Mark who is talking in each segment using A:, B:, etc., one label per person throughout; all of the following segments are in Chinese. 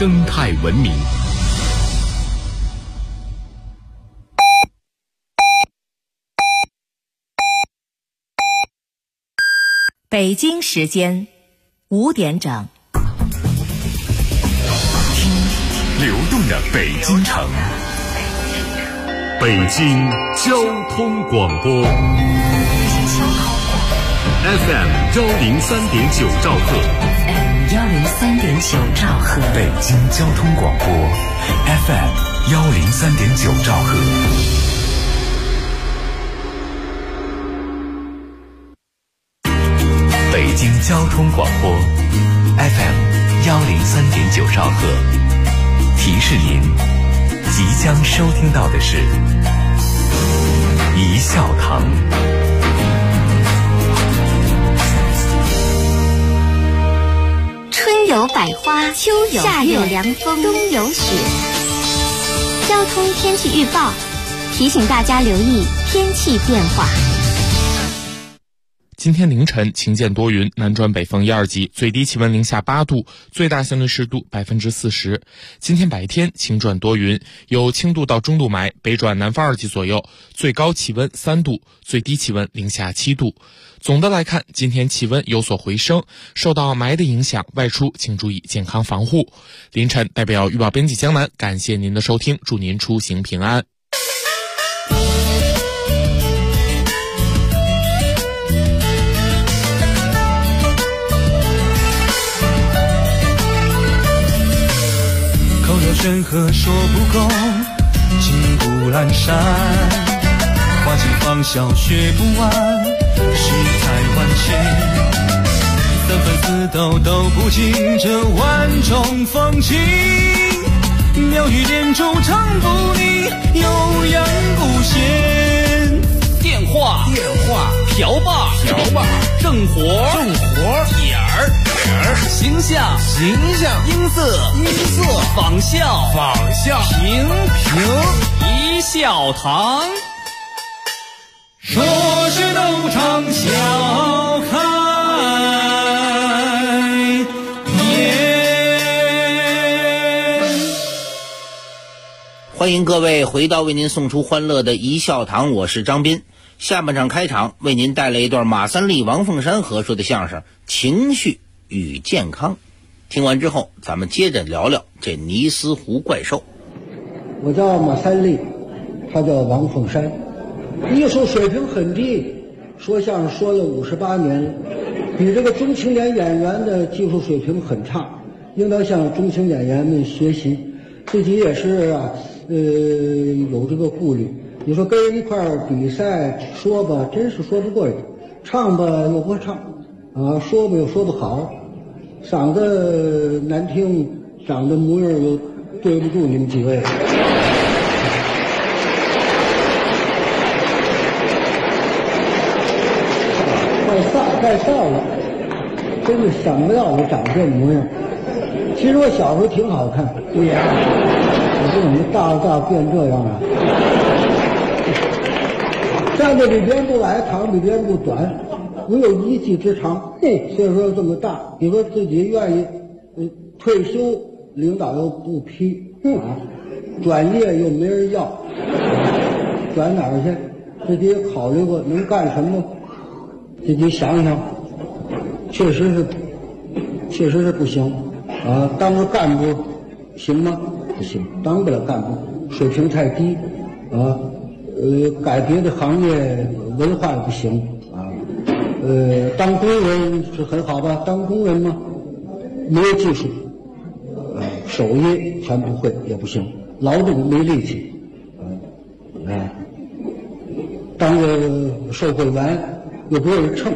A: 生态文明。
B: 北京时间5点整，
A: 听流动的北京城，北京交通广播 FM 103.9兆赫，
B: 103.9兆赫，
A: 北京交通广播 FM 103.9兆赫。北京交通广播 FM 103.9兆赫，提示您即将收听到的是一笑堂。
C: 春有百花，秋有夏有凉风，冬有雪。交通天气预报提醒大家留意天气变化。
D: 今天凌晨晴间多云，南转北风1、2级，最低气温零下8度，最大相对湿度40%。今天白天晴转多云，有轻度到中度霾，北转南风2级左右，最高气温3度，最低气温零下7度。总的来看，今天气温有所回升，受到霾的影响，外出请注意健康防护。凌晨代表预报编辑江南，感谢您的收听，祝您出行平安。
E: 山河说不够，金谷阑珊，花尽芳香学不完，世态万千，三分四斗都不尽这万种风情，妙语连珠唱不腻，悠扬不闲。电话瓢把正活点儿形象音色仿效平一笑堂，说是斗场笑开颜。
F: 欢迎各位回到为您送出欢乐的一笑堂，我是张斌。下半场开场为您带来一段马三立、王凤山合说的相声《情绪与健康》。听完之后，咱们接着聊聊这尼斯湖怪兽。
G: 我叫马三立，他叫王凤山，艺术水平很低，说相声说了58年了，比这个中青年演员的技术水平很差，应当向中青演员们学习。自己也是有这个顾虑。你说跟人一块儿比赛说吧，真是说不过人；唱吧又不会唱，说吧又说不好，嗓子难听，长得模样又对不住你们几位。太臊了，真是想不到我长这模样。其实我小时候挺好看，对呀，我这怎么大变这样啊？站得比别人不矮，躺比别人不短，我有一技之长。岁数这么大，你说自己愿意退休，领导又不批，转业又没人要，转哪儿去？自己也考虑过能干什么，自己想想，确实是不行啊！当个干部行吗？不行，当不了干部，水平太低啊。改别的行业文化也不行啊。当工人是很好吧？当工人嘛，没有技术，手艺全不会也不行，劳动没力气，当个售货员又不会称，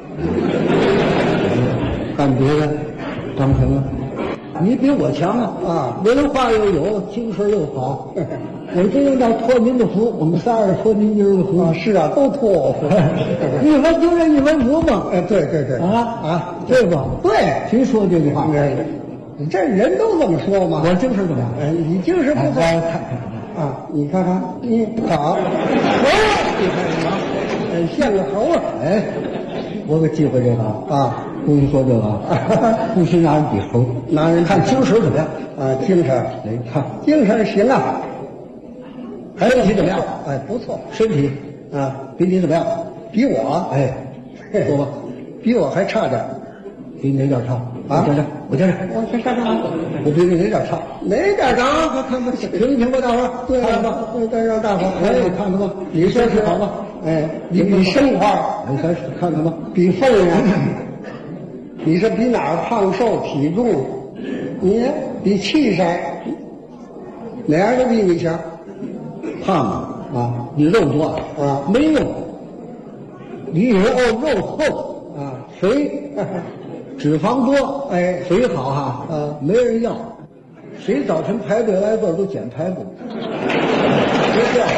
G: 干别的当什么？你比我强啊！文化又有，精神又好。我这就叫托您的福，我们仨是托您今儿的福。是啊，都托我福。一分丢人一分福嘛。对对吧？对，谁说这句话？你这人都这么说吗？我精神怎么样？你精神不错。看啊，你看看，好，猴儿，你看像个猴儿。我可忌讳这个啊。 不许说这个啊，不许拿人比猴，拿人看精神怎么样啊？精神，来看精神行啊，身体怎么样？哎，不错，身体啊，比你怎么样？比我，哎，说吧，比我还差点，比你哪点差啊？我这，我比你哪点差？哪点差？看吧，评一评吧，大伙儿，对吧？再让大伙儿，哎，看看吧，你说是好吧？哎，你比生花，你看看看吧，比凤呀，你是比哪儿胖瘦体重？你比气色，哪样都比你强。胖啊，你肉多啊，没用。你肉厚啊，肥，脂肪多，哎，肥好哈，没人要。谁早晨排队来做都捡排骨，别这样，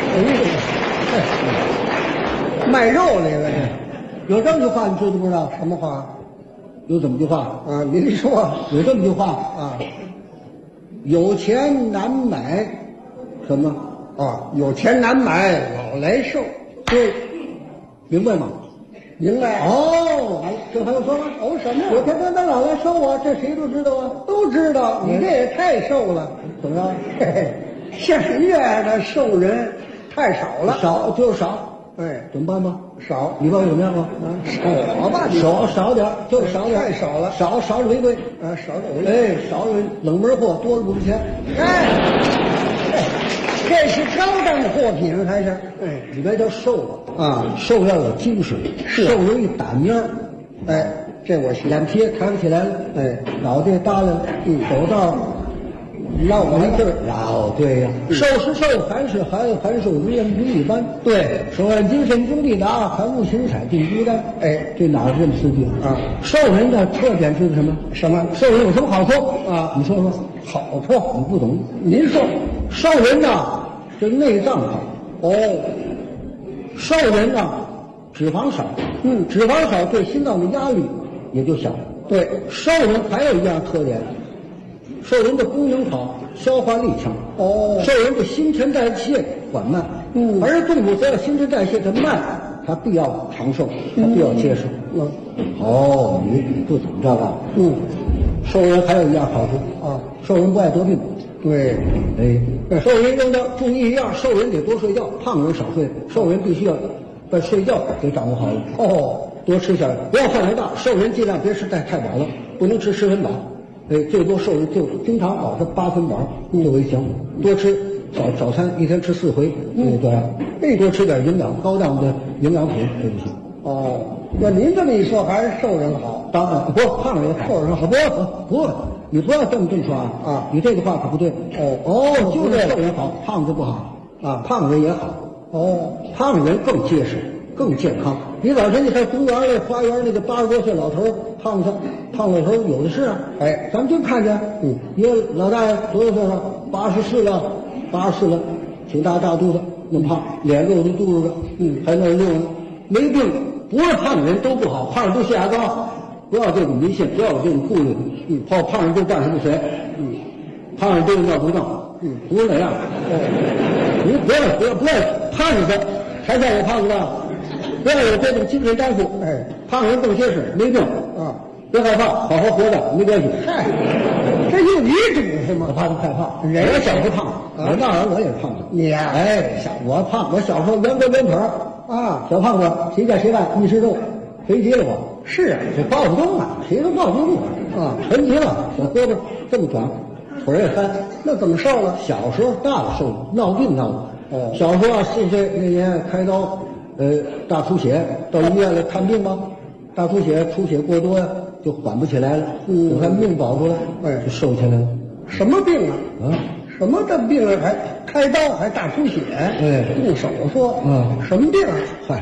G: 卖肉来了，有这么句话，你知不知道？什么话？有这么句话啊？您说有这么句话啊？有钱难买什么啊？有钱难买老来瘦，对，明白吗？明白。哦，这还用说吗？哦，什么？有钱难买老来瘦啊，这谁都知道啊，都知道。你这也太瘦了，怎么样？嘿嘿，像你这样的瘦人太少了，少就是少。哎，怎么办吧？少，你帮我怎么样吧？啊，少吧，少点，就少点，太少了，少了违规啊，少了违规，哎，少了冷门货，多了不值钱。哎，这是高档货品还是？哎，里边叫瘦了啊，瘦要有精神，瘦容易打蔫儿。哎，这我眼皮抬不起来了，哎，脑袋耷拉了，走道落了一字儿，哦，对呀，瘦是瘦，寒是寒，寒瘦如人不一般。对，手按精神中必达，寒物形彩定孤单。哎，这哪是这么刺激啊？瘦人的特点是什么？什么？瘦人有什么好处啊？你说说。好处你不懂，您说，瘦人呢，这内脏好。哦，瘦人呢，脂肪少。脂肪少对心脏的压力也就小。对，瘦人还有一样特点。瘦人的功能好，消化力强。哦，瘦人的新陈代谢缓慢。而动物只要新陈代谢的慢，它必要长寿，它必要结实。哦，你不懂这个。瘦人还有一样好处啊，瘦人不爱得病。对，哎，瘦人应当注意一样，瘦人得多睡觉，胖人少睡。瘦人必须要把睡觉给掌握好了。哦，多吃点，不要饭量大。瘦人尽量别吃太饱了，不能吃10分饱。哎，最多瘦人就经常保持8分饱就为行。多吃早餐，一天吃4回，对，多吃点营养高档的营养品，这就行。哦，那您这么一说，还是瘦人好。当然不，胖人好，瘦人好。不，你不要这么说啊！你这个话可不对。就是瘦人好，胖子不好啊，胖人也好。哦，胖人更结实，更健康。你早晨你看公园那花园那个80多岁老头胖老头有的是啊。哎，咱们就看见，一个老大爷多少岁了？84了，挺大肚子，那么胖，脸肉都嘟着，还那溜呢，没病。不是胖人都不好，胖人都血压高，不要这种迷信，不要有这种顾虑。胖人都半身不遂，胖人都有尿毒症，不是那样。你不要胖子才叫我胖子呢，不要有这种精神担负。哎，胖人更结实，没病啊，别害怕，好好活着没关系。嗨，这有你主是吗？我怕他太胖，我小时候胖，我当然我也是胖子。你呀，哎，我胖，我小时候圆腿啊，小胖子，谁见谁干一吃肉，肥极了我。是啊，这抱不动啊，谁都抱不动啊，沉极了，小胳膊这么短，腿也干，那怎么瘦了？小时候大了瘦了，闹病闹的。小时候4岁那年开刀，大出血，到医院来看病吧，大出血出血过多呀，就缓不起来了，我看命保住了，就瘦下来了。什么病啊？什么的病啊？还开刀还大出血？动手术？什么病啊？嗨，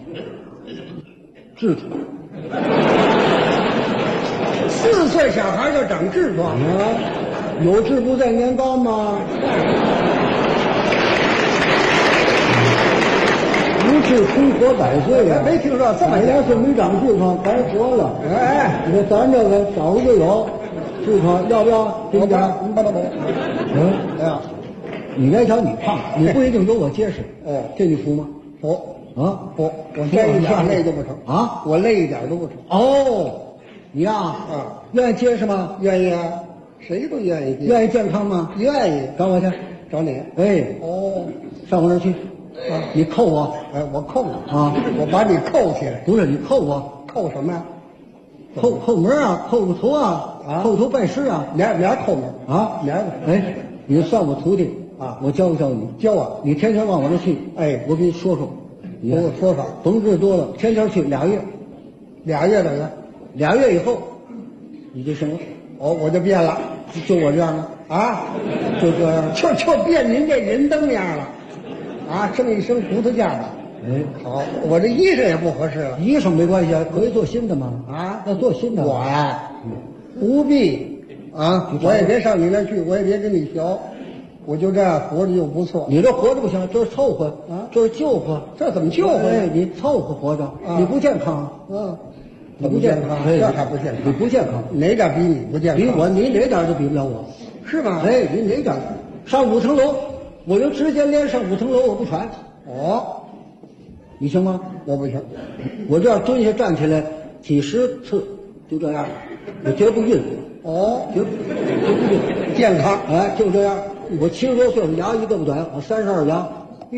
G: 痔疮。4岁小孩就长痔疮啊？有志不在年高吗？不是生活100岁呀！没听说这么100岁没长痔疮，白活了。哎，你说咱这个少了就有痔疮，要不要？对不对？哎呀，你别瞧你胖，你不一定有我结实。这你服吗？服啊！不，我累一点累都不成啊！我累一点都不成。 你呀，愿意结实吗？
H: 愿意啊，谁都愿意结。
G: 愿意健康吗？
H: 愿意。
G: 找我去。
H: 找你？
G: 哎，
H: 哦，
G: 上我那儿去。你扣我。
H: 哎，我扣你
G: 啊！
H: 我把你扣起来。
G: 不是你扣我，
H: 扣什么呀？
G: 扣门啊，扣个头啊，扣头拜师啊，
H: 明儿扣门
G: 啊，
H: 明儿。
G: 哎，你算我徒弟啊，我教教你，
H: 教我，
G: 你天天往我这去，
H: 哎，
G: 我给你说说，
H: 你给我说法，
G: 甭治多了，天天去2月
H: ，2月等着
G: ，2月以后你就行了，
H: 我就变了，
G: 就我这样了
H: 啊，
G: 就这样，
H: 就变您这人灯样了，啊，剩一身胡子架了。
G: 哎，
H: 好，我这衣裳也不合适了。
G: 衣裳没关系啊，可以做新的嘛。
H: 啊，
G: 要做新的。
H: 我呀，不必啊，我也别上你那去，我也别跟你学，我就这样活着就不错。
G: 你这活着不行，这是凑合
H: 啊，
G: 这是救活。
H: 这怎么救活？
G: 哎，你凑合活着，你不健康。
H: 你不健康，这还不健康？
G: 你不健康，
H: 哪点比你不健康？
G: 比我，你哪点都比不了我，
H: 是吗？
G: 哎，你哪点？上5层楼，我就直接连上5层楼，我不喘。你行吗？
H: 我不行，
G: 我这样蹲下站起来几10次，就这样，我绝不晕。绝不晕，
H: 健康。
G: 哎，就这样。我70多岁，我牙一个不短，我32牙。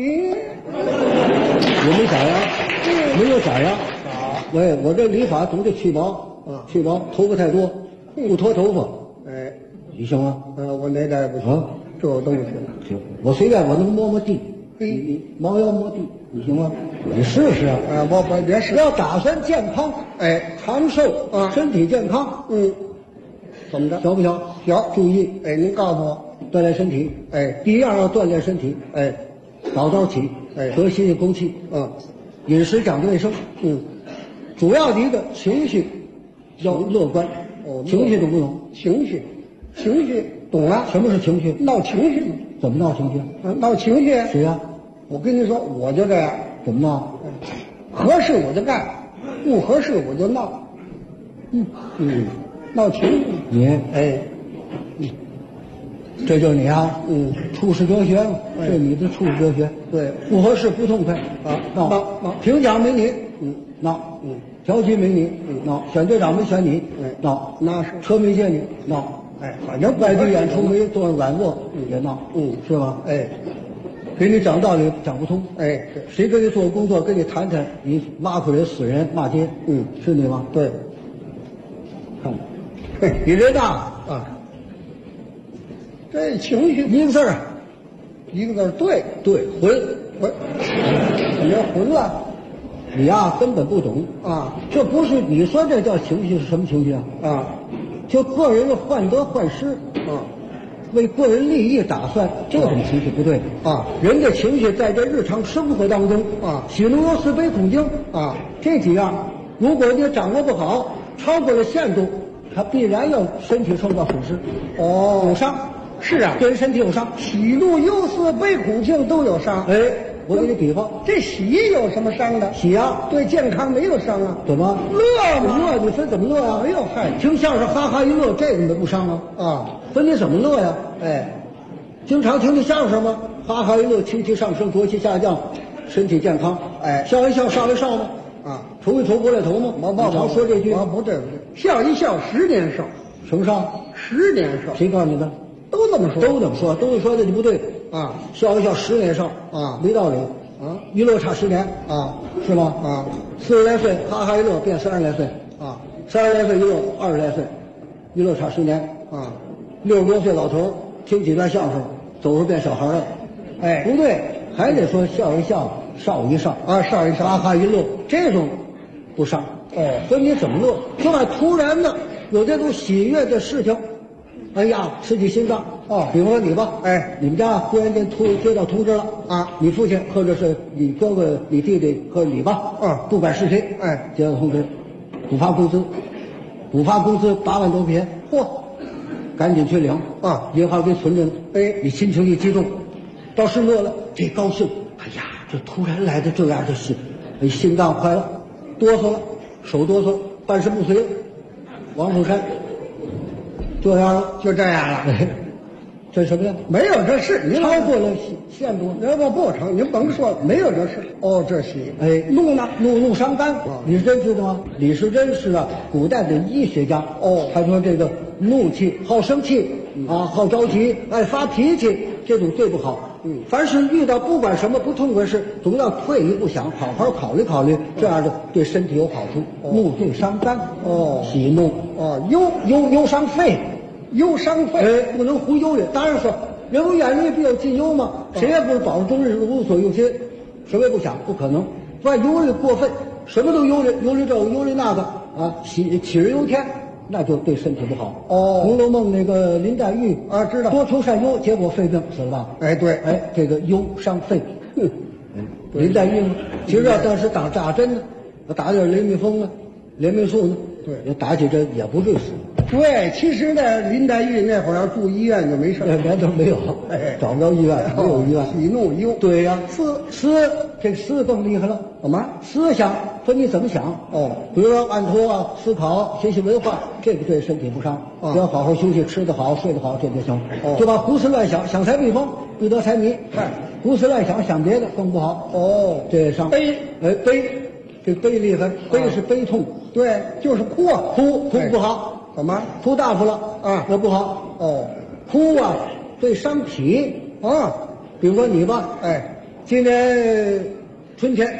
G: 我没假牙，没有假牙。喂，我这理发总得去毛，去毛，头发太多，不脱头发。
H: 哎，
G: 你行吗？
H: 我哪点也不行，这我都不行。
G: 行，我随便，我能摸摸地，你猫腰摸地，你行吗？你试试啊！
H: 我别试。
G: 要打算健康，
H: 哎，
G: 长寿啊，身体健康，
H: 怎么着？
G: 小不小？
H: 小。
G: 注意，
H: 哎，您告诉我，
G: 锻炼身体。
H: 哎，
G: 第一样要锻炼身体。
H: 哎，
G: 早起，喝新鲜空气。饮食讲究卫生。主要的一个情绪要乐观。情绪懂不懂？
H: 情绪懂了。
G: 什么是情绪？
H: 闹情绪。
G: 怎么闹情绪？
H: 闹情绪。
G: 谁呀？
H: 我跟你说，我就这样。
G: 怎么闹？
H: 合适我就干，不合适我就闹。闹情绪。
G: 你这就是你啊。处世哲学，这是你的处世哲学。
H: 对，
G: 不合适不痛快闹。评奖没你，闹。调剂没你，闹；选队长没选你，闹；
H: 那是
G: 车没接你，闹。
H: 哎，反正
G: 外地演出没做软卧，也闹。是吧？
H: 哎，
G: 给你讲道理讲不通。
H: 哎，
G: 谁跟你做工作，跟你谈谈，你挖苦人、死人、骂街，是你吗？
H: 对。
G: 你人大
H: 啊，这情绪
G: 一个字儿，
H: 对，
G: 混，
H: 怎么混了？
G: 你呀根本不懂
H: 啊！
G: 这不是你说这叫情绪是什么情绪啊？就个人的患得患失为个人利益打算，这种情绪不对人的情绪在这日常生活当中喜怒忧思悲恐惊这几样，如果你掌握不好，超过了限度，它必然要身体受到损失有伤。
H: 是啊，
G: 对人身体有伤，
H: 喜怒忧思悲恐惊都有伤。
G: 哎，我给你比方，
H: 这喜有什么伤的？
G: 喜啊，
H: 对健康没有伤啊。
G: 怎么
H: 乐吗？
G: 乐，你分怎么乐呀？
H: 哎呦嗨，
G: 听相声哈哈一乐，这个不伤分你怎么乐呀？经常听听相声吗？哈哈一乐，情绪上升，浊气下降，身体健康。笑一笑，少一少吗？愁一愁，过来头吗？我常说这句。
H: 不对，笑一笑，10年少。
G: 什么少
H: ？10年少。
G: 谁告诉你的？
H: 都这么说，
G: 都这么说，都说的你不对笑一笑10年少没道理一乐差10年是吗？40来岁哈哈一乐变30来岁30来岁一乐20来岁，一乐差10年60多岁老头听几段相声，走时变小孩了。不对，还得说笑一笑，少一少
H: 少一少，
G: 哈哈一乐，这种不伤分你怎么乐。就把突然的有这种喜悦的事情，哎呀，刺激心脏比方说你吧，你们家忽然间接到通知了你父亲或者是你哥哥、你弟弟或者你吧不管是谁接到通知，补发工资8万多块钱，赶紧去领银行给存着呢。你心情一激动，倒是乐了，这高兴，哎呀，这突然来的这样的事，心脏坏了，哆嗦了，手哆嗦，半身不遂了。王凤山这样了，
H: 就这样了。
G: 这什么呀？
H: 没有这事，您
G: 超过了限度。
H: 不成，您甭说了，没有这事。哦，这是
G: 哎，
H: 怒呢？
G: 怒伤肝。李时珍知道吗？李时珍是古代的医学家。
H: 哦，
G: 他说这个怒气好生气好着急，爱发脾气，这种最不好。凡是遇到不管什么不痛快事，总要退一步想，好好考虑考虑，这样的对身体有好处。怒最伤肝。喜怒。忧伤肺。
H: 忧伤肺，
G: 不能胡忧虑。当然说，人无远虑，必有近忧嘛。谁也不是保终日无所用心，什么也不想，不可能。不然忧虑过分，什么都忧虑，忧虑这个，忧虑那个杞人忧天，那就对身体不好。《红楼梦》那个林黛玉
H: 知道
G: 多愁善忧，结果肺病死了吧？
H: 对，
G: 这个忧伤肺。林黛玉呢，其实当时打扎针呢，打点雷密风连霉素呢，对，打起针也不致死。
H: 对，其实呢，林黛玉那会儿要住医院就没事，
G: 连都没有，找不着医院，没有医院。
H: 喜怒忧，
G: 对呀，这思更厉害了。
H: 怎么？
G: 思想分你怎么想。比如说按托思考、学习文化，这个对身体不伤。只要好好休息，吃得好，睡得好，这就行。就把胡思乱想，想财必疯，必得财迷。胡思乱想，想别的更不好。这伤
H: 悲，
G: 这悲厉害，悲是悲痛。
H: 对，就是哭
G: 不好。
H: 怎么？
G: 哭大发了那不好。哭对伤脾比如说你吧，今年春天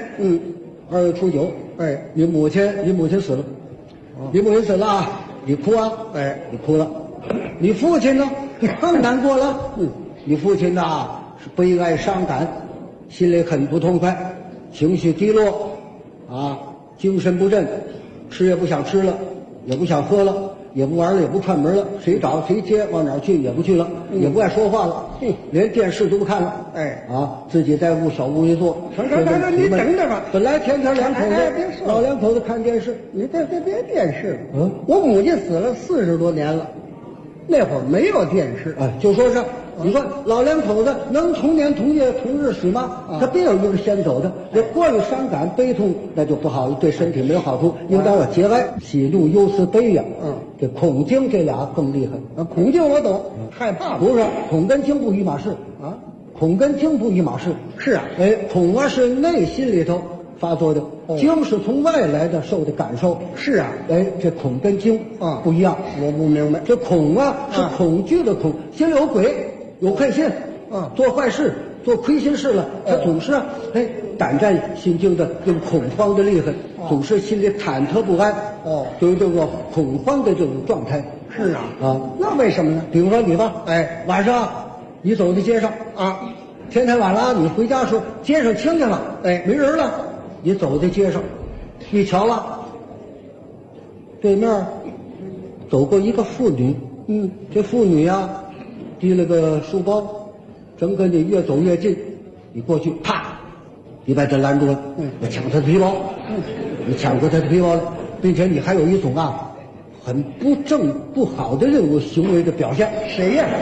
G: ，2月初9，你母亲死了，你母亲死了你哭你哭了。你父亲呢，更难过了，你父亲是悲哀伤感，心里很不痛快，情绪低落精神不振，吃也不想吃了，也不想喝了，也不玩了，也不串门了，谁找谁接，往哪儿去也不去了，也不爱说话了，连电视都不看了，自己在小屋里坐。
H: 你等着吧。
G: 本来天天两口子，老两口子看电视，
H: 你别电视。我母亲死了40多年了，那会儿没有电视。
G: 就说是，你说老两口子能同年同月同日死吗？他必有一个先走的。这过于伤感悲痛，那就不好，对身体没有好处，应当要节哀。喜怒忧思悲呀，这恐惊这俩更厉害。
H: 恐惊我懂，害怕
G: 不是恐跟惊不一码事恐跟惊不一码事。
H: 是
G: 恐是内心里头发作的，惊是从外来的受的感受。
H: 是
G: 这恐跟惊不一样。
H: 我不明白，
G: 这恐是恐惧的恐，心里有鬼，有恨心做坏事做亏心事了，他总是胆战心惊的，有恐慌的厉害，总是心里忐忑不安就有这个恐慌的这种状态。
H: 是那为什么呢？
G: 比如说你吧晚上你走在街上天太晚了，你回家的时候街上清静了没人了，你走在街上你瞧了对面走过一个妇女，这妇女提了个书包，正跟你越走越近，你过去啪你把他拦住了，你抢他的皮包，你抢过他的皮包了，并且你还有一种很不正不好的这种行为的表现。
H: 谁呀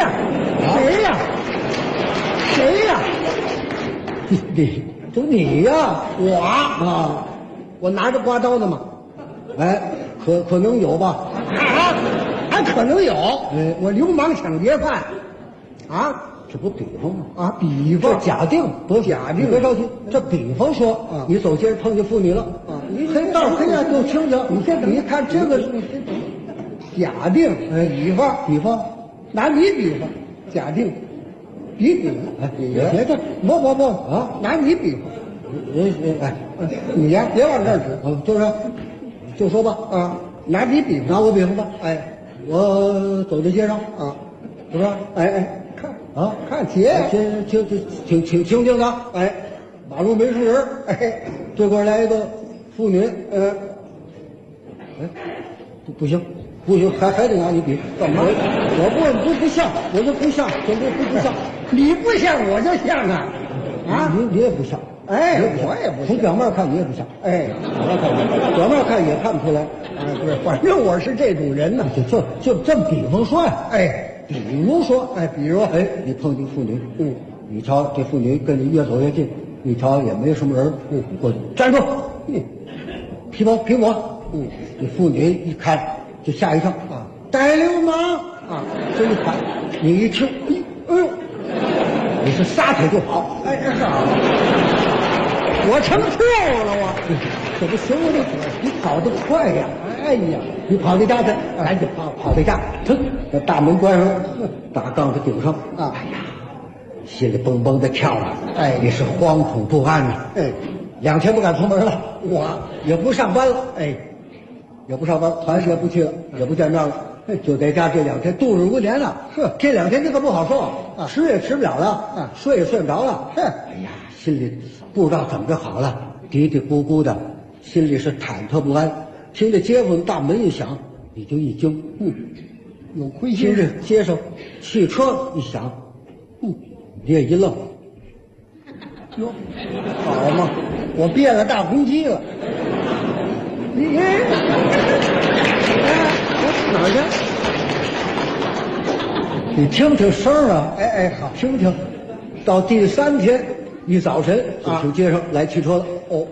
G: 你呀
H: 我拿着刮刀的嘛
G: 可能有吧
H: 还可能有我流氓抢劫犯
G: 这不比方吗？
H: 比方
G: 假定不是假定，别着急，这比方说你走街碰见妇女了黑道黑暗就清醒，你看这个
H: 假定比方拿你比方假定比别的不拿你比方你呀别往这儿指
G: 就说吧
H: 拿你比方
G: 拿我比方吧我走在街上是不是
H: 看街
G: 挺清静的马路没数人这块来一个妇女不行，还得拿你比。
H: 怎么？
G: 我不像，我就不像，绝对不像。
H: 你不像，我就像
G: 你也不像。
H: 我也不像。
G: 从表面看你也不像。表面看也看不出来。
H: 对，反正我是这种人呢。
G: 就这么比方说比如说你碰见妇女，你瞧这妇女跟你越走越近，你瞧也没什么人，你过去站住，皮包苹果。这妇女一看就吓一跳
H: 逮流氓啊！这一看，你一听，你是撒腿就跑，是啊，我成错了我，这不行我得你跑得快呀！哎呀，你跑回家去，赶紧跑回家，噌，把大门关上，大杠子顶上啊！哎呀，心里蹦蹦的跳啊！哎，也是惶恐不安呐！哎，2天不敢出门了，我也不上班了，哎，也不上班，团市也不去了，也不见面了。就在家这2天度日如年了，这2天这可不好受啊，吃也吃不了了，睡也睡不着了。哎呀，心里不知道怎么着好了，嘀嘀咕咕的，心里是忐忑不安。听着街坊大门一响，你就一惊，有亏心事。街上汽车一响，你也一愣，哟，好嘛，我变了大公鸡了。你哪儿去？你听听声啊！哎，好，听听。到第3天一早晨，就听街上来汽车了。哦，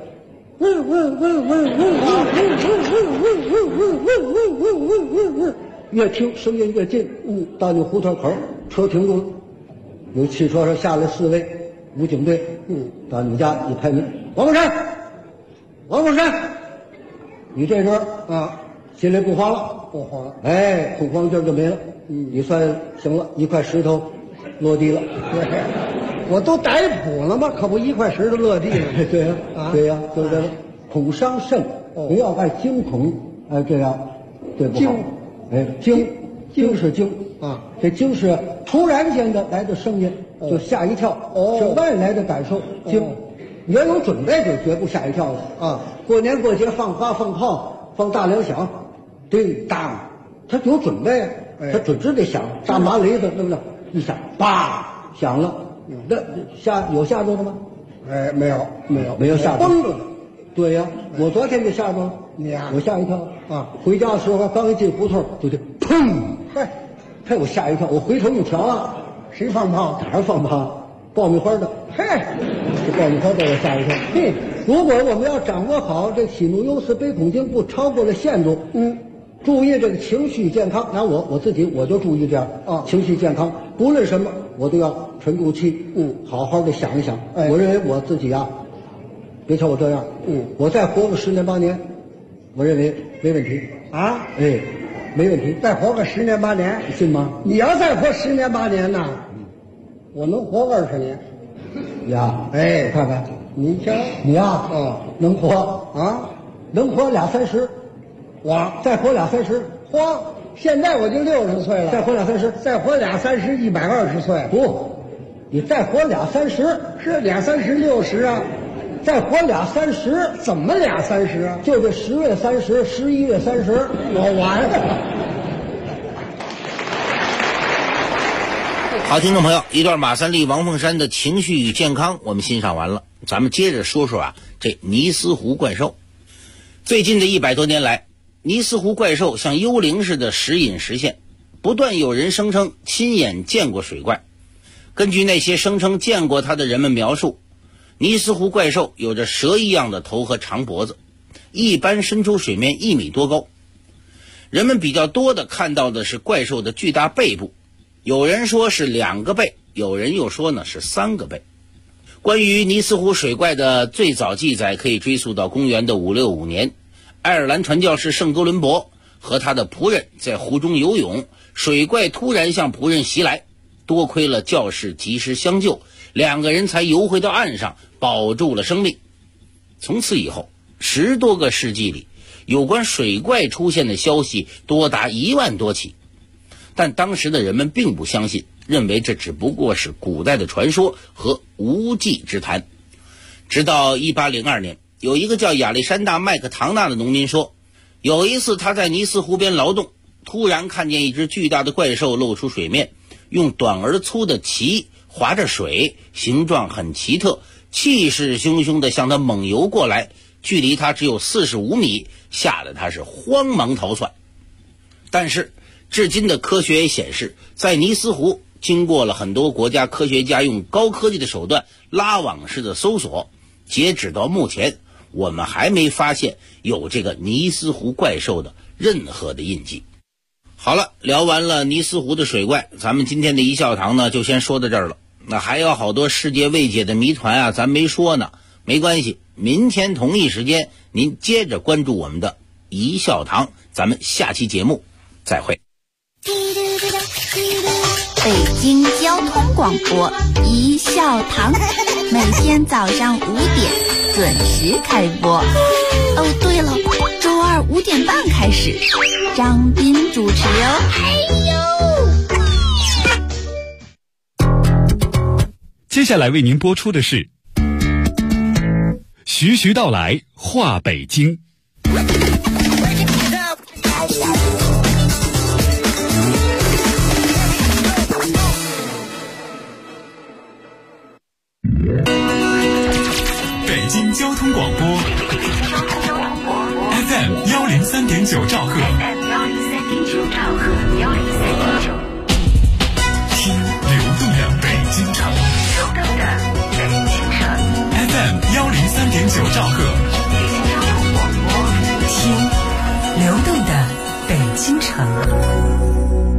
H: 越听声音越近。到你胡同口，车停住了，有汽车上下来4位武警队。到你们家一拍门，王凤山，你这阵啊，心里不慌了。哎，恐慌劲儿就没了。你算行了，一块石头落地了。我都逮捕了吗？可不一块石头落地了。对呀，就是这个恐伤肾，不要爱惊恐。哎，这样对不好。惊是惊啊，这惊是突然间的来的声音，就吓一跳。是外来的感受。惊，你要有准备，就绝不吓一跳了啊。过年过节放花放炮放大粮响。叮当，他有准备，他准知得响，大麻雷子，对不对？一响，叭，响了。那有吓着的吗？哎，没有吓着。绷着的。对呀，我昨天就吓着了。你呀，我吓一跳啊！回家的时候刚一进胡同，就砰！嘿，我吓一跳，我回头一瞧啊，谁放炮？哪儿放炮？爆米花的。嘿，这爆米花把我吓一跳。嘿，如果我们要掌握好这喜怒忧思悲恐惊，不超过了限度，注意这个情绪健康。然后我自己我就注意这样啊，情绪健康，不论什么我都要沉住气，好好的想一想。我认为我自己啊，别瞧我这样，我再活个10年8年，我认为没问题啊。哎，没问题，再活个10年8年，你信吗？你要再活10年8年呢，我能活20年。呀，哎，看看你瞧，你呀，能活啊，能活20-30。我再活20-30，现在我就60岁了，再活20-30，再活20-30，120岁。不，你再活20-30，是20-30 60啊，再活20-30，怎么20-30啊？就这10月30、11月30，我完了。
F: 好，听众朋友，一段马三立、王凤山的情绪与健康我们欣赏完了，咱们接着说说这尼斯湖怪兽。最近的100多年来，尼斯湖怪兽像幽灵似的时隐时现，不断有人声称亲眼见过水怪。根据那些声称见过它的人们描述，尼斯湖怪兽有着蛇一样的头和长脖子，一般伸出水面1米多高。人们比较多的看到的是怪兽的巨大背部，有人说是2个背，有人又说呢是3个背。关于尼斯湖水怪的最早记载可以追溯到公元的565年，爱尔兰传教士圣哥伦柏和他的仆人在湖中游泳，水怪突然向仆人袭来，多亏了教士及时相救，2个人才游回到岸上，保住了生命。从此以后10多个世纪里，有关水怪出现的消息多达1万多起，但当时的人们并不相信，认为这只不过是古代的传说和无稽之谈。直到1802年，有一个叫亚历山大·麦克唐纳的农民说，有一次他在尼斯湖边劳动，突然看见一只巨大的怪兽露出水面，用短而粗的鳍划着水，形状很奇特，气势汹汹地向他猛游过来，距离他只有45米，吓得他是慌忙逃窜。但是至今的科学也显示，在尼斯湖经过了很多国家科学家用高科技的手段拉网式的搜索，截止到目前，我们还没发现有这个尼斯湖怪兽的任何的印记。 好了，聊完了尼斯湖的水怪，咱们今天的一笑堂呢就先说到这儿了。那还有好多世界未解的谜团啊，咱没说呢，没关系，明天同一时间您接着关注我们的一笑堂，咱们下期节目再会。
C: 北京交通广播一笑堂，每天早上5点准时开播。哦，对了，周二5点半开始，张斌主持哦。
I: 接下来为您播出的是徐徐道来话北京。
J: 北京交通广播 FM 103.9兆赫，听流动的北京城，FM 103.9兆赫，
B: 听流动的北京城。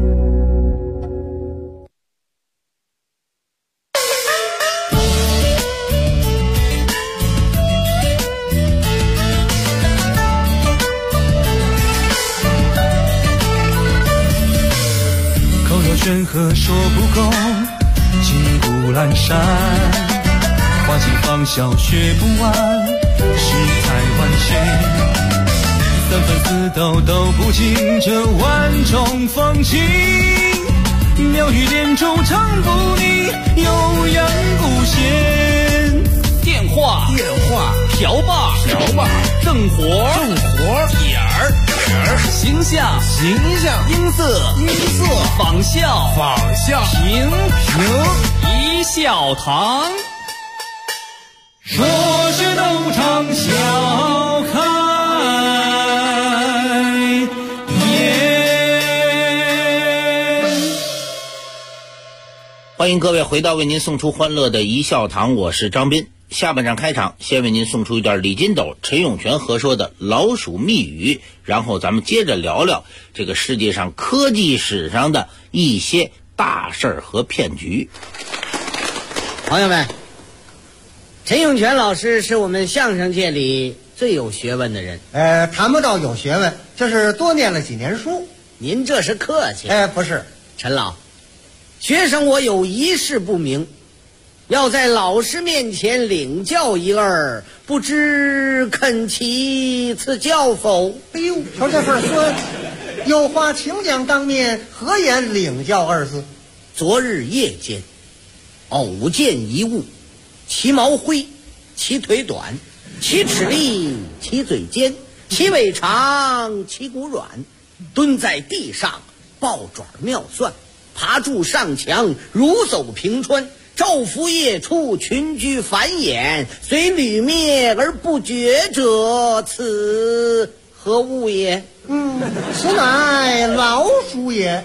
E: 山河说不够，金谷阑珊，花尽芳笑学不完，世态万千，三分四斗都不尽这万种风情，妙语连珠唱不腻，悠扬不闲。
K: 电话瓢把正活点儿形象音色仿效评一笑堂，
E: 说是斗场笑开颜。
F: 欢迎各位回到为您送出欢乐的一笑堂，我是张斌。下半场开场，先为您送出一段李金斗、陈永泉合说的老鼠密语，然后咱们接着聊聊这个世界上科技史上的一些大事儿和骗局。
L: 朋友们，陈永泉老师是我们相声界里最有学问的人。
H: 谈不到有学问，就是多念了几年书。
L: 您这是客气。
H: 不是，
L: 陈老，学生我有一事不明，要在老师面前领教一二，不知肯其赐教否？
H: 哎呦，瞧这份说，有话请讲当面，何言领教二字？
L: 昨日夜间，偶见一物，其毛灰，其腿短，其齿利，其嘴尖，其尾长，其骨软，蹲在地上，抱爪妙算，爬柱上墙，如走平川，昼伏夜出，群居繁衍，虽屡灭而不绝者，此何物也？
H: 此乃老鼠也。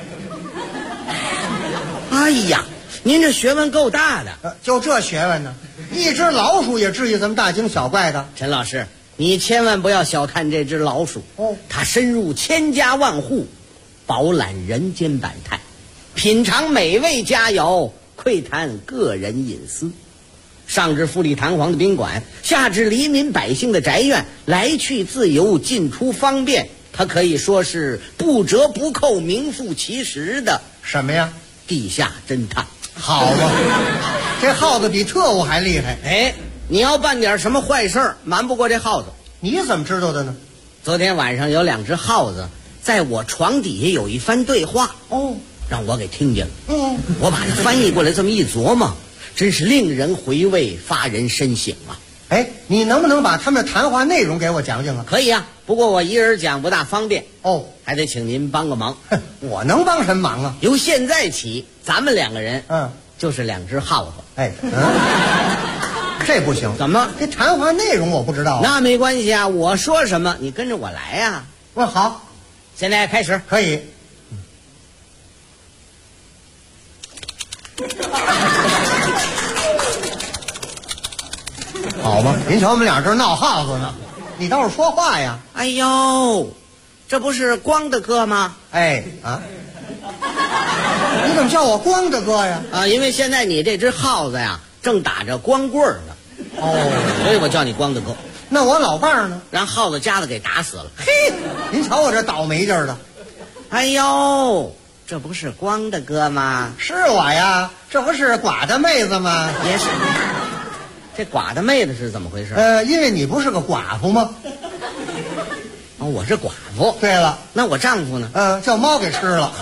L: 哎呀，您这学问够大的。
H: 就这学问呢，一只老鼠也至于这么大惊小怪的？
L: 陈老师，你千万不要小看这只老鼠它深入千家万户，饱览人间百态，品尝美味佳肴，窥探个人隐私，上至富丽堂皇的宾馆，下至黎民百姓的宅院，来去自由，进出方便，它可以说是不折不扣，名副其实的
H: 什么呀？
L: 地下侦探。
H: 好吧，这耗子比特务还厉害。
L: 你要办点什么坏事，瞒不过这耗子。
H: 你怎么知道的呢？
L: 昨天晚上有2只耗子在我床底下有一番对话，让我给听见了。我把它翻译过来这么一琢磨，真是令人回味，发人深省啊。
H: 你能不能把他们的谈话内容给我讲讲啊？
L: 可以啊，不过我一人讲不大方便
H: 还
L: 得请您帮个忙。
H: 我能帮什么忙啊？
L: 由现在起，咱们2个人就是2只耗子。
H: 这不行。
L: 怎么？
H: 这谈话内容我不知道。
L: 那没关系啊，我说什么你跟着我来啊。
H: 好，
L: 现在开始。
H: 可以。好吧，您瞧我们俩这儿闹耗子呢，你倒是说话呀。
L: 哎呦， 这不是光的哥吗？
H: 哎啊，你怎么叫我光的哥呀？
L: 啊，因为现在你这只耗子呀，正打着光棍儿呢。
H: 哦，
L: 所以我叫你光的哥。
H: 那我老伴儿呢？
L: 让耗子家子给打死了。
H: 嘿，您瞧我这倒霉劲儿的。
L: 哎呦，这不是光的哥吗？
H: 是我呀，这不是寡的妹子吗？
L: 也是。这寡的妹子是怎么回事？
H: 因为你不是个寡妇吗？
L: 哦，我是寡妇。
H: 对了，
L: 那我丈夫呢？
H: 叫猫给吃了。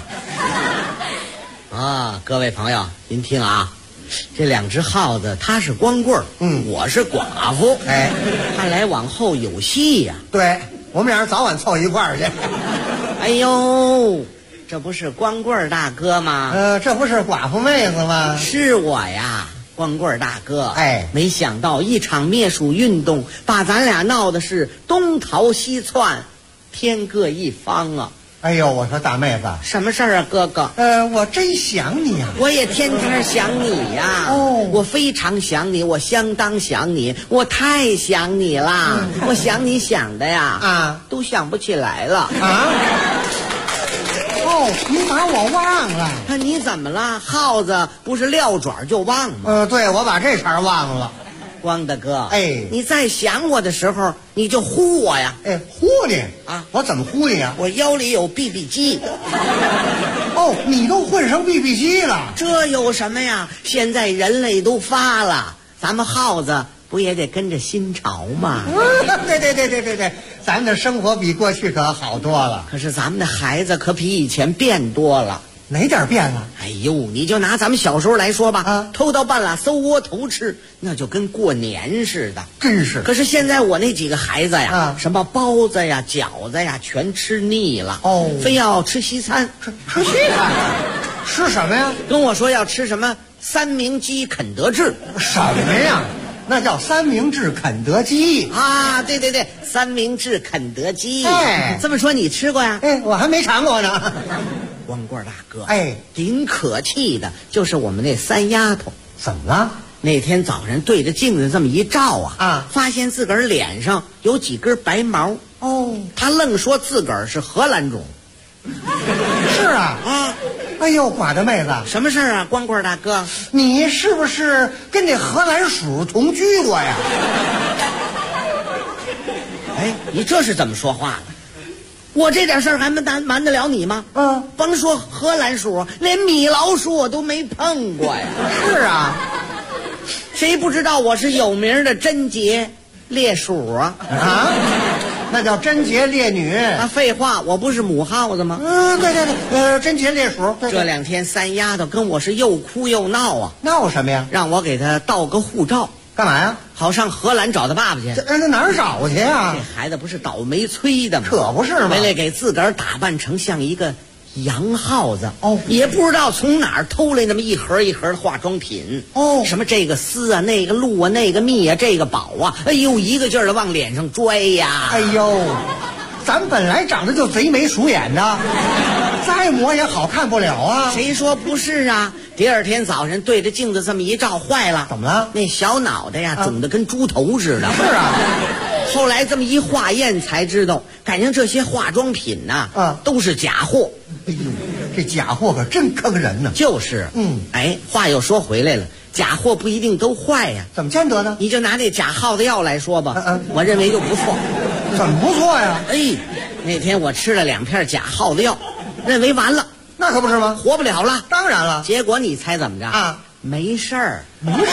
L: 啊，各位朋友，您听啊，这两只耗子，他是光棍儿，我是寡妇，
H: 哎，
L: 看来往后有戏呀。
H: 对，我们俩人早晚凑一块儿去。
L: 哎呦，这不是光棍儿大哥吗？
H: 这不是寡妇妹子吗？
L: 是我呀，光棍儿大哥。
H: 哎，
L: 没想到一场灭鼠运动把咱俩闹的是东逃西窜，天各一方啊。
H: 哎呦，我说大妹子，
L: 什么事儿啊，哥哥？
H: 我真想你呀！
L: 我也天天想你呀！
H: 哦，
L: 我非常想你，我相当想你，我太想你了！我想你想的呀，都想不起来了啊！
H: 哦，你把我忘了？
L: 你怎么了？耗子不是撂爪就忘吗？
H: 对，我把这茬忘了。
L: 光大哥，
H: 哎，
L: 你在想我的时候，你就呼我呀！
H: 哎，呼你啊！我怎么呼你啊？
L: 我腰里有 BB 机。
H: 哦，你都混上 BB 机了？
L: 这有什么呀？现在人类都发了，咱们耗子不也得跟着新潮吗？
H: 对，咱的生活比过去可好多了。
L: 可是咱们的孩子可比以前变多了。
H: 哪点变了？
L: 哎呦，你就拿咱们小时候来说吧，偷到半拉搜窝头吃，那就跟过年似的，
H: 真是。
L: 可是现在我那几个孩子呀，什么包子呀、饺子呀，全吃腻了，非要吃西餐。
H: 吃西餐？吃什么呀？
L: 跟我说要吃什么三明鸡肯德基。
H: 什么呀？那叫三明治肯德基
L: 啊！对，三明治肯德基。
H: 哎，
L: 这么说你吃过呀？
H: 哎，我还没尝过呢。
L: 光棍大哥，
H: 哎，
L: 顶可气的就是我们那三丫头。
H: 怎么了？
L: 那天早上对着镜子这么一照啊，发现自个儿脸上有几根白毛。
H: 哦，
L: 他愣说自个儿是荷兰种。
H: 是啊，哎呦，寡的妹子，
L: 什么事儿啊，光棍大哥？
H: 你是不是跟那荷兰鼠同居过呀？
L: 哎，你这是怎么说话的？我这点事儿还瞒得了你吗？甭说荷兰鼠，连米老鼠我都没碰过呀。
H: 是啊，
L: 谁不知道我是有名的贞洁烈鼠啊？
H: 那叫贞洁烈女
L: 啊！废话，我不是母耗子吗？
H: 对，贞洁烈鼠。
L: 这两天三丫头跟我是又哭又闹啊！
H: 闹什么呀？
L: 让我给她盗个护照，
H: 干嘛呀？
L: 好上荷兰找他爸爸去。
H: 那哪儿找去呀？
L: 这孩子不是倒霉催的吗？
H: 可不是吗？
L: 为了给自个儿打扮成像一个洋耗子也不知道从哪儿偷来那么一盒一盒的化妆品什么这个丝啊，那个露啊，那个蜜啊，这个宝啊，哎呦，一个劲儿的往脸上拽呀！
H: 哎呦，咱本来长得就贼眉鼠眼的，再抹也好看不了啊！
L: 谁说不是啊？第二天早上对着镜子这么一照，坏了！
H: 怎么了？
L: 那小脑袋呀，肿得跟猪头似的。
H: 是啊。
L: 后来这么一化验才知道，感情这些化妆品呐，都是假货。
H: 哎呦，这假货可真坑人呢。
L: 就是，哎，话又说回来了，假货不一定都坏呀。
H: 怎么见得呢？
L: 你就拿这假耗子药来说吧，我认为就不错。
H: 怎么不错呀？
L: 哎，那天我吃了2片假耗子药，认为完了，
H: 那可不是吗？
L: 活不了了。
H: 当然了。
L: 结果你猜怎么着啊？没事儿。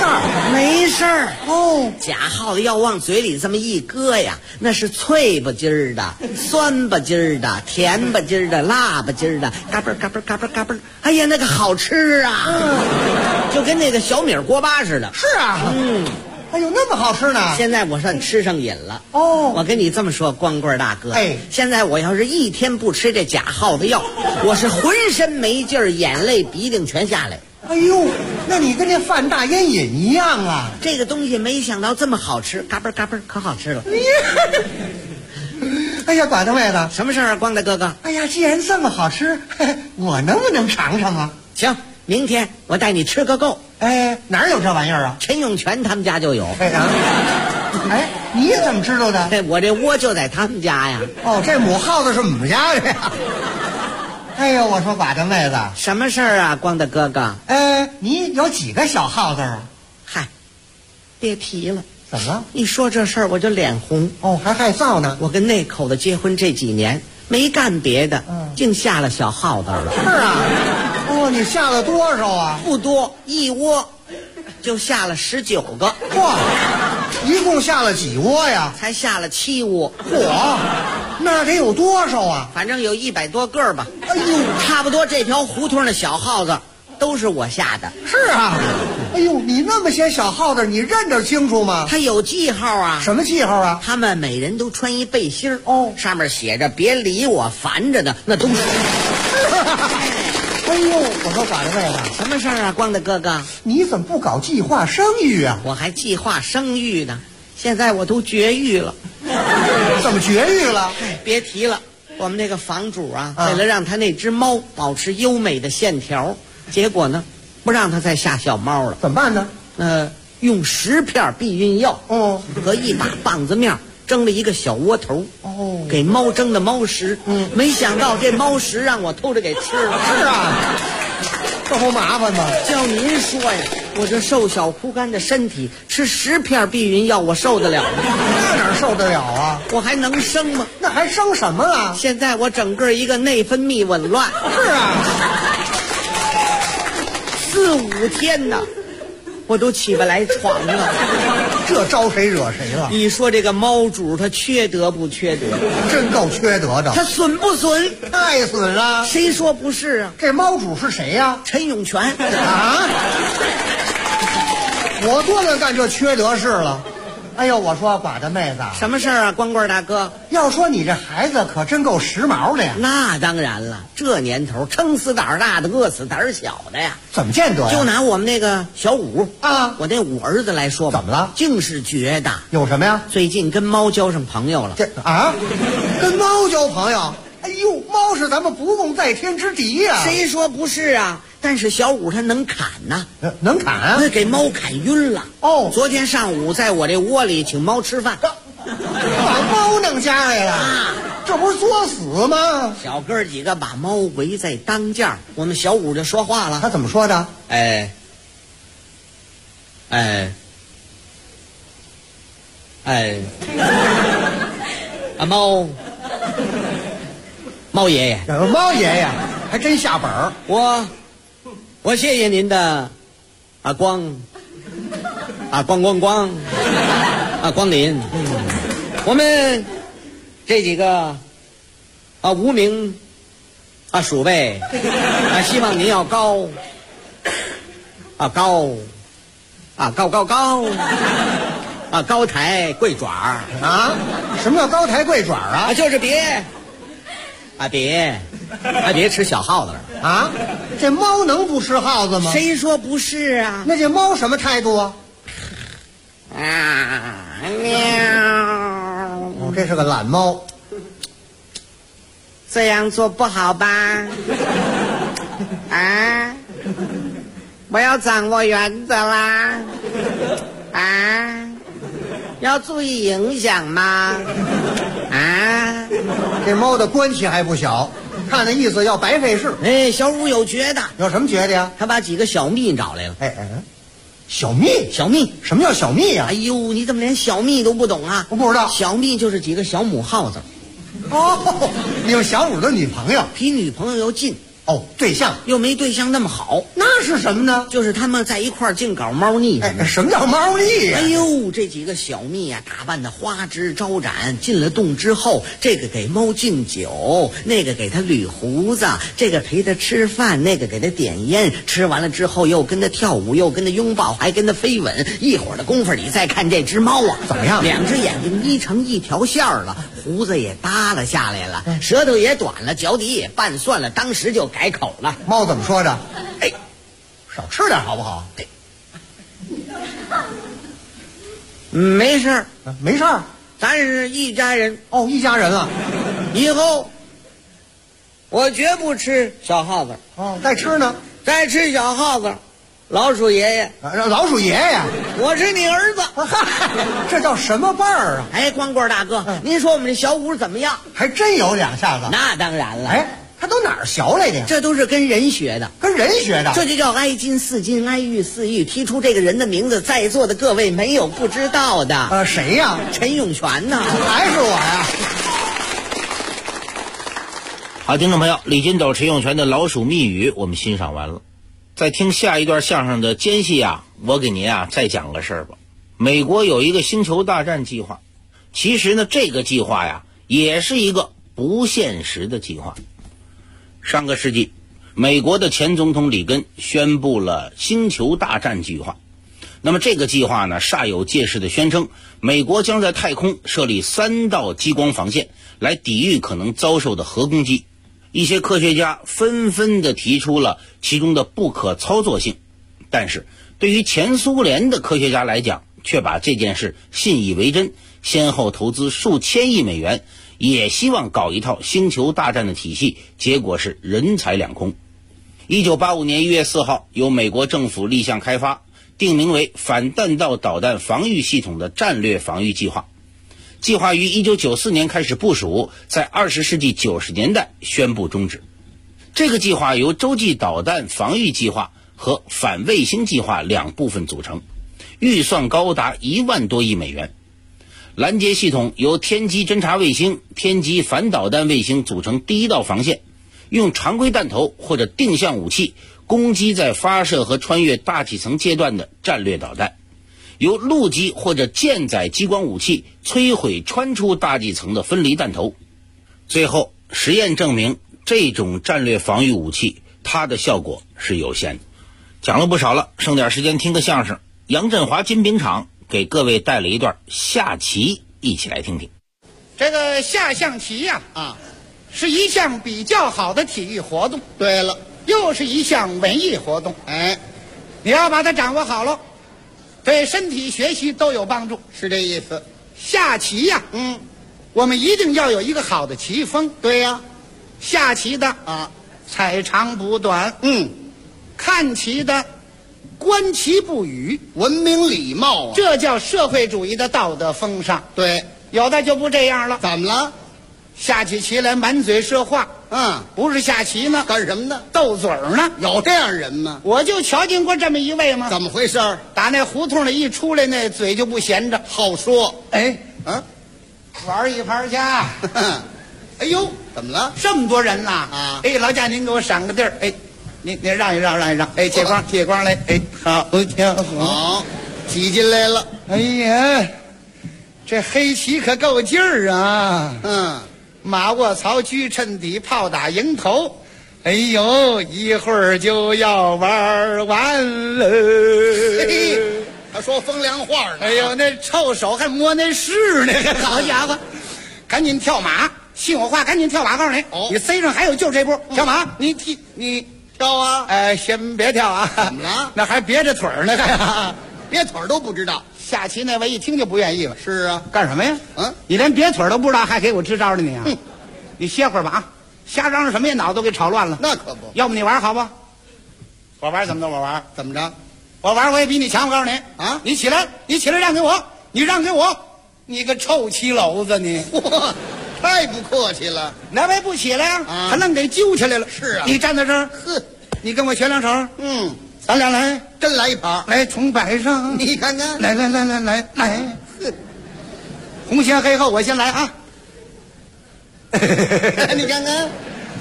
L: 假耗子药往嘴里这么一搁呀，那是脆吧唧儿的，酸吧唧儿的，甜吧唧儿的，辣吧唧儿的，嘎嘣嘎嘣嘎嘣嘎嘣，哎呀，那个好吃啊，就跟那个小米锅巴似的。
H: 是啊，哎呦，那么好吃呢！
L: 现在我算吃上瘾了。我跟你这么说，光棍大哥，现在我要是一天不吃这假耗子药，我是浑身没劲儿，眼泪鼻涕全下来。
H: 哎呦，那你跟这犯大烟瘾一样啊！
L: 这个东西没想到这么好吃，嘎嘣嘎嘣，可好吃了。
H: 哎呀，寡头妹子，
L: 什么事儿啊，光大哥哥？
H: 哎呀，既然这么好吃，我能不能尝尝啊？
L: 行，明天我带你吃个够。
H: 哎，哪儿有这玩意儿啊？
L: 陈永泉他们家就有。
H: 哎啊。 哎，你怎么知道的？
L: 我这窝就在他们家呀。
H: 哦，这母耗子是我们家的呀。哎呦，我说寡家妹子，
L: 什么事儿啊，光大哥哥？
H: 你有几个小耗子啊？
L: 嗨，别提了。
H: 怎么了？
L: 一说这事儿我就脸红。
H: 哦，还害臊呢。
L: 我跟那口子结婚这几年没干别的，净下了小耗子了。
H: 是啊。哦，你下了多少啊？
L: 不多，一窝就下了19个。
H: 哇，一共下了几窝呀？
L: 才下了7窝。
H: 嚯，那得有多少啊？
L: 反正有100多个吧。
H: 哎呦，
L: 差不多这条胡同的小耗子都是我下的。
H: 是啊。哎呦，你那么些小耗子，你认得清楚吗？
L: 他有记号啊。
H: 什么记号啊？
L: 他们每人都穿一背心儿，上面写着别理我，烦着呢，那都是。
H: 哎呦，我说寡家妹子，
L: 什么事儿啊，光大哥哥？
H: 你怎么不搞计划生育啊？
L: 我还计划生育呢，现在我都绝育了。
H: 怎么绝育了？
L: 别提了，我们那个房主啊，为了让他那只猫保持优美的线条，结果呢，不让他再下小猫了。
H: 怎么办呢？
L: 用10片避孕药，和一把棒子面蒸了一个小窝头，给猫蒸的猫食。没想到这猫食让我偷着给吃了。
H: 是啊，这不麻烦吗？
L: 叫您说呀，我这瘦小枯干的身体吃10片避孕药，我受得了吗？
H: 那哪受得了啊？
L: 我还能生吗？
H: 那还生什么啊？
L: 现在我整个一个内分泌紊乱。
H: 是啊
L: ，4、5天呢，我都起不来床了。
H: 这招谁惹谁了？
L: 你说这个猫主他缺德不缺德？
H: 真够缺德的。
L: 他损不损？
H: 太损了。
L: 谁说不是啊？
H: 这猫主是谁呀？
L: 陈永泉
H: 啊！我多能干这缺德事了。哎呦，我说寡家妹子，
L: 什么事儿啊，光棍大哥？
H: 要说你这孩子可真够时髦的呀。
L: 那当然了，这年头撑死胆大的，饿死胆小的呀。
H: 怎么见得呀？
L: 就拿我们那个小五
H: 啊，
L: 我那五儿子来说吧，
H: 怎么了？
L: 竟是绝的。
H: 有什么呀？
L: 最近跟猫交上朋友了。
H: 跟猫交朋友？哎呦，猫是咱们不共戴天之敌呀。
L: 谁说不是啊？但是小五他能砍呐，
H: 能砍，
L: 那给猫砍晕了。昨天上午在我这窝里请猫吃饭，
H: 把猫弄家来了，这不是作死吗？
L: 小哥几个把猫围在当间，我们小五就说话了。
H: 他怎么说的？
L: 猫爷爷，
H: 猫爷爷还真下本儿。
L: 我谢谢您的光临。我们这几个无名鼠辈希望您要高抬贵爪
H: 啊！什么叫高抬贵爪啊？
L: 就是别吃小耗子
H: 啊！这猫能不吃耗子吗？
L: 谁说不是啊？
H: 那这猫什么态度啊？
L: 喵！
H: 这是个懒猫。
L: 这样做不好吧？我要掌握原则啦！要注意影响吗？
H: 这猫的关系还不小，看那意思要白费事。
L: 小五有绝的。
H: 有什么绝的呀？
L: 他把几个小蜜找来了。
H: 小蜜？什么叫小蜜呀？
L: 哎呦，你怎么连小蜜都不懂啊？
H: 我不知道。
L: 小蜜就是几个小母耗子。
H: 你有小五的女朋友？
L: 比女朋友要近。
H: 对象
L: 又没对象那么好。
H: 那是什么呢？
L: 就是他们在一块儿净搞猫腻。
H: 什么叫猫腻呀？
L: 哎呦，这几个小蜜啊，打扮的花枝招展，进了洞之后，这个给猫敬酒，那个给它捋胡子，这个陪它吃饭，那个给它点烟，吃完了之后又跟它跳舞，又跟它拥抱，还跟它飞吻。一会儿的功夫，你再看这只猫啊，
H: 怎么样
L: ？2只眼睛眯成一条线了，胡子也耷拉下来了，舌头也短了，脚底也拌蒜了，当时就改口了。
H: 猫怎么说的？少吃点好不好？
L: 没事儿，
H: 没事儿，
L: 咱是一家人。
H: 一家人了。
L: 以后我绝不吃小耗子。
H: 再吃呢？
L: 再吃小耗子， 老鼠爷爷，
H: 老鼠爷爷，
L: 我是你儿子。
H: 这叫什么辈儿啊？
L: 哎，光棍大哥，您说我们这小五怎么样？
H: 还真有两下子。
L: 那当然了。
H: 哎，他都哪儿学来的呀？
L: 这都是跟人学的，
H: 跟人学的。
L: 这就叫哀金似金，哀玉似玉。提出这个人的名字，在座的各位没有不知道的。
H: 谁呀？
L: 陈永泉呐，
H: 还是我呀？
F: 好，听众朋友，李金斗、陈永泉的老鼠密语我们欣赏完了。在听下一段相声的间隙啊，我给您啊再讲个事儿吧。美国有一个星球大战计划，其实呢这个计划呀也是一个不现实的计划。上个世纪，美国的前总统里根宣布了星球大战计划。那么这个计划呢，煞有介事地宣称，美国将在太空设立3道激光防线，来抵御可能遭受的核攻击。一些科学家纷纷地提出了其中的不可操作性，但是对于前苏联的科学家来讲，却把这件事信以为真，先后投资数千亿美元，也希望搞一套星球大战的体系，结果是人财两空。1985年1月4号，由美国政府立项开发，定名为反弹道导弹防御系统的战略防御计划。计划于1994年开始部署，在20世纪90年代宣布终止。这个计划由洲际导弹防御计划和反卫星计划2部分组成，预算高达1万多亿美元。拦截系统由天基侦察卫星、天基反导弹卫星组成第1道防线，用常规弹头或者定向武器攻击在发射和穿越大气层阶段的战略导弹，由陆基或者舰载激光武器摧毁穿出大气层的分离弹头。最后实验证明，这种战略防御武器它的效果是有限的。讲了不少了，剩点时间听个相声。杨振华金饼厂给各位带了一段下棋，一起来听听。
M: 这个下象棋呀，是一项比较好的体育活动。
H: 对了，
M: 又是一项文艺活动。
H: 哎，
M: 你要把它掌握好了，对身体学习都有帮助。
H: 是这意思。
M: 下棋呀，我们一定要有一个好的棋风。
H: 对呀，
M: 下棋的采长补短，看棋的观棋不语，
H: 文明礼貌啊，
M: 这叫社会主义的道德风尚。
H: 对，
M: 有的就不这样了。
H: 怎么了？
M: 下起棋来满嘴说话，不是下棋呢，
H: 干什么呢？
M: 斗嘴儿呢。
H: 有这样人吗？
M: 我就瞧见过这么一位嘛。
H: 怎么回事？
M: 打那胡同里一出来，那嘴就不闲着，
H: 好说。
M: 玩一盘去。哎呦，
H: 怎么了？
M: 这么多人呐！哎，老家您给我赏个地儿。哎，您让一让。哎，借光来。哎，好，
H: 好，挤进来了。
M: 哎呀，这黑棋可够劲儿啊！马卧槽，车趁底，炮打营头。哎呦，一会儿就要玩完了。
H: 他说风凉话呢。
M: 哎呦，那臭手还摸那势呢，好家伙！赶紧跳马，信我话，赶紧跳马！告诉你，你塞上还有就这步，跳马，你
H: 跳啊！
M: 哎，先别跳啊！
H: 怎么了？
M: 那还别着腿儿呢，
H: 别腿儿都不知道。
M: 下棋那位一听就不愿意了。
H: 是啊，
M: 干什么呀？你连别腿儿都不知道，还给我支招呢你啊！你歇会儿吧啊！瞎嚷嚷什么呀？脑子都给吵乱了。
H: 那可不。
M: 要不你玩好吧？我玩怎么着？我玩
H: 怎么着？
M: 我玩我也比你强。我告诉你啊！你起来让给我！你让给我！你个臭棋篓子你！
H: 嚯，太不客气了。
M: 哪位不起来呀？他愣给揪起来了。
H: 是啊。
M: 你站在这儿，你跟我学两手。咱俩来，
H: 真来一盘。
M: 来，重摆上。
H: 你看看。
M: 来。红先黑后，我先来啊！
H: 你看看。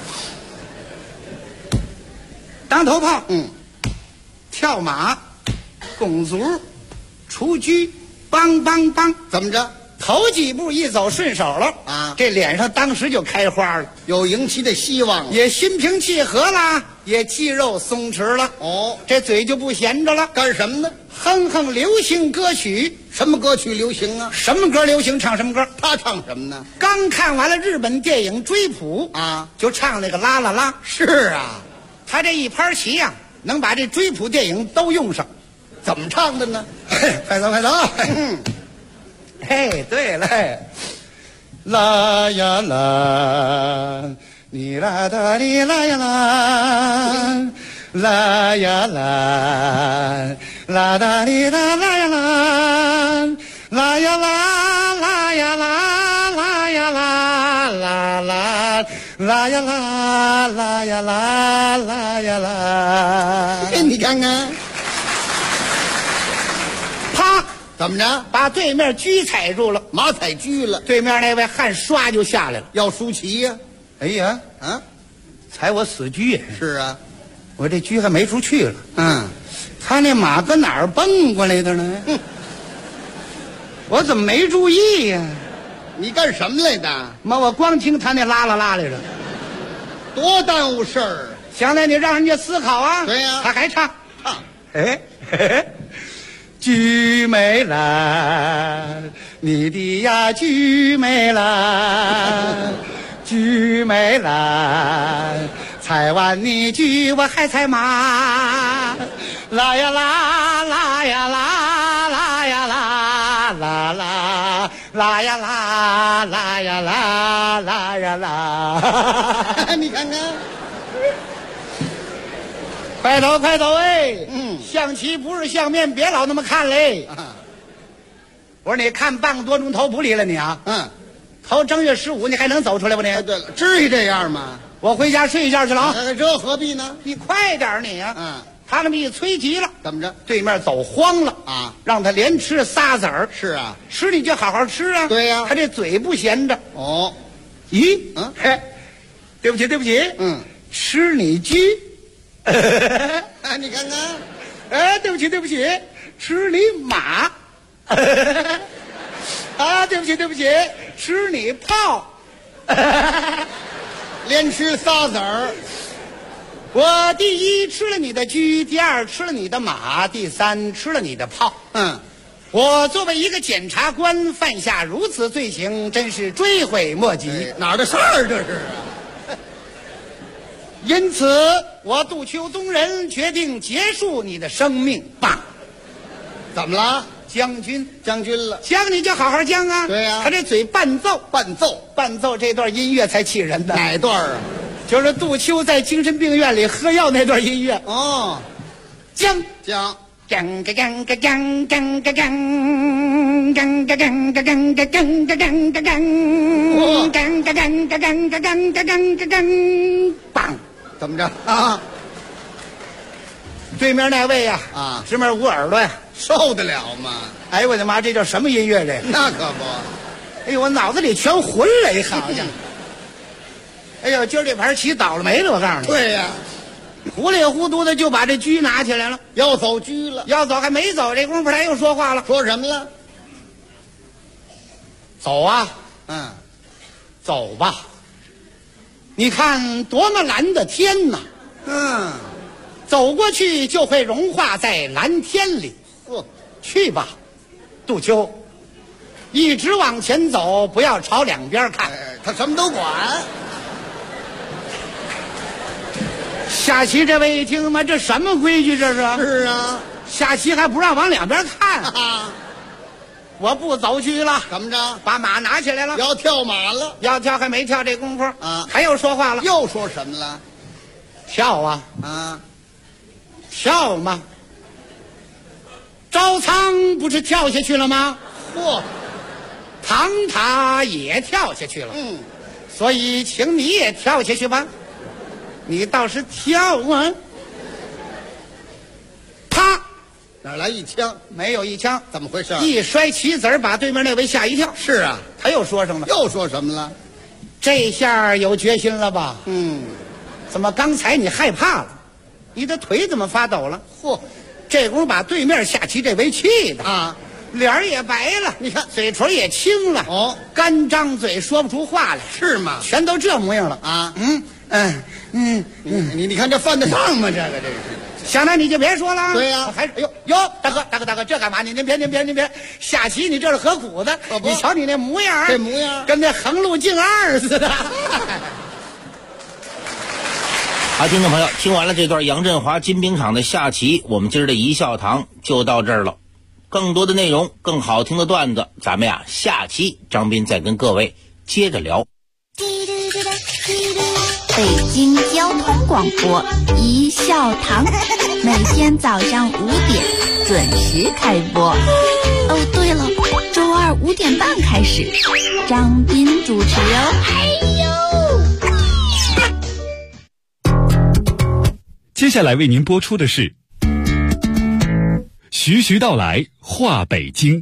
M: 当头炮。跳马，拱卒，出车，梆，
H: 怎么着？
M: 头几步一走顺手了啊！这脸上当时就开花了，
H: 有赢棋的希望，
M: 也心平气和啦，也肌肉松弛了。这嘴就不闲着了，
H: 干什么呢？
M: 哼流行歌曲。
H: 什么歌曲流行啊？
M: 什么歌流行唱什么歌。
H: 他唱什么呢？
M: 刚看完了日本电影《追捕》就唱那个啦啦啦。
H: 是啊，
M: 他这一盘棋呀，能把这追捕电影都用上。
H: 怎么唱的呢？
M: 快走！嘿，对了，啦呀啦，你啦哒哩啦呀啦， 啦呀啦，啦哒哩哒啦呀啦，啦呀啦，啦呀啦，啦呀啦，啦啦，啦呀啦，啦呀啦，啦呀啦。你看看，啪，
L: 怎么着？
M: 把对面车踩住了，
L: 马踩车了。
M: 对面那位汗唰就下来了，
L: 要舒淇呀。
M: 哎呀，
L: 啊，
M: 踩我死车呀！
L: 是啊，
M: 我这车还没出去了。他那马搁哪儿蹦过来的呢？我怎么没注意呀？
L: 你干什么来的？
M: 妈，我光听他那拉拉拉来着，
L: 多耽误事儿。
M: 想来你让人家思考啊。
L: 对呀，
M: 他还唱
L: 啊，
M: 哎，菊美兰，你的呀菊美兰，菊美兰，踩完你菊我还踩马，啦呀啦，啦呀啦，啦呀啦，啦啦，啦呀啦，啦呀啦，啦呀啦。
L: 你看看，
M: 快走快走哎！象棋不是相面，别老那么看嘞。我说你看半个多钟头不离了你啊？头正月15你还能走出来不你？
L: 对了，至于这样吗？
M: 我回家睡一觉去了啊。
L: 这何必呢？
M: 你快点你啊！他那么一催急了，
L: 怎么着？
M: 对面走慌了
L: 啊！
M: 让他连吃仨子儿。
L: 是啊，
M: 吃你就好好吃啊。
L: 对呀，
M: 他这嘴不闲着。
L: 哦，
M: 咦，嘿，对不起对不起，吃你鸡。
L: 你看看，
M: 哎，对不起对不起，吃你马。啊，对不起对不起，吃你炮。
L: 连吃仨子儿。
M: 我第一吃了你的车，第二吃了你的马，第三吃了你的炮。我作为一个检察官犯下如此罪行，真是追悔莫及。
L: 哪儿的事儿这是啊？
M: 因此，我杜秋东人决定结束你的生命。棒！
L: 怎么了？
M: 将军
L: 了，
M: 将你就好好将啊！
L: 对呀，
M: 他这嘴伴奏这段音乐才气人的。
L: 哪段啊？
M: 就是杜秋在精神病院里喝药那段音乐。
L: 哦，
M: 将
L: 将
M: 个将个将将个将将个将个将个将个将个将将个将个将个将个将个将，棒！
L: 怎么着啊？
M: 对面那位呀，直门捂耳朵呀，
L: 受得了吗？
M: 哎呦我的妈，这叫什么音乐这？
L: 那可不，
M: 哎呦我脑子里全混了，好家伙！哎呦，今儿这盘棋倒了霉了，我告诉你。
L: 对呀，
M: 糊里糊涂的就把这车拿起来了，
L: 要走车了，
M: 要走还没走，这功夫他又说话了，
L: 说什么了？
M: 走啊，走吧。你看多么蓝的天呐！走过去就会融化在蓝天里。去吧，杜秋，一直往前走，不要朝两边看。
L: 他什么都管。
M: 下棋这位一听嘛，这什么规矩这是？
L: 是啊，
M: 下棋还不让往两边看。我不走车了。
L: 怎么着？
M: 把马拿起来了，
L: 要跳马了。
M: 要跳还没跳这功夫他又说话了。
L: 又说什么了？
M: 跳啊！跳嘛！招仓不是跳下去了吗？唐塔也跳下去了。所以请你也跳下去吧。你倒是跳啊！啪！
L: 哪来一枪？
M: 没有一枪，
L: 怎么回事？
M: 一摔棋子儿，把对面那位吓一跳。
L: 是啊，
M: 他又说上了。
L: 又说什么了？
M: 这下有决心了吧？怎么刚才你害怕了？你的腿怎么发抖了？这功夫把对面下棋这位气的脸儿也白了，
L: 你看
M: 嘴唇也青了，干张嘴说不出话来，
L: 是吗？
M: 全都这模样了
L: 你看这犯得上吗？这个这是。
M: 想来你就别说了。
L: 对呀，
M: 还是哟，大哥，这干嘛？您别下棋，你这是何苦的？你瞧你那模样，
L: 这模样
M: 跟那横路径二似的。
F: 好，听众朋友，听完了这段杨振华金兵场的下棋，我们今儿的一笑堂就到这儿了。更多的内容，更好听的段子，咱们下期张斌再跟各位接着聊。
C: 北京交通广播一笑堂，每天早上5点准时开播。哦，对了，周二5点半开始，张斌主持哦。
I: 接下来为您播出的是徐徐道来话北京。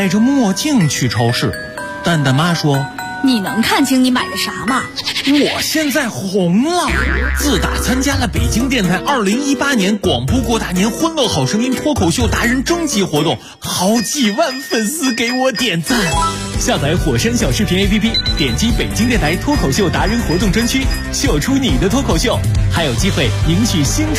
K: 戴着墨镜去超市。蛋蛋妈说：“
N: 你能看清你买的啥吗？
K: 我现在红了！自打参加了北京电台2018年广播过大年欢乐好声音脱口秀达人征集活动，好几万粉丝给我点赞。下载火山小视频 APP， 点击北京电台脱口秀达人活动专区，秀出你的脱口秀，还有机会赢取新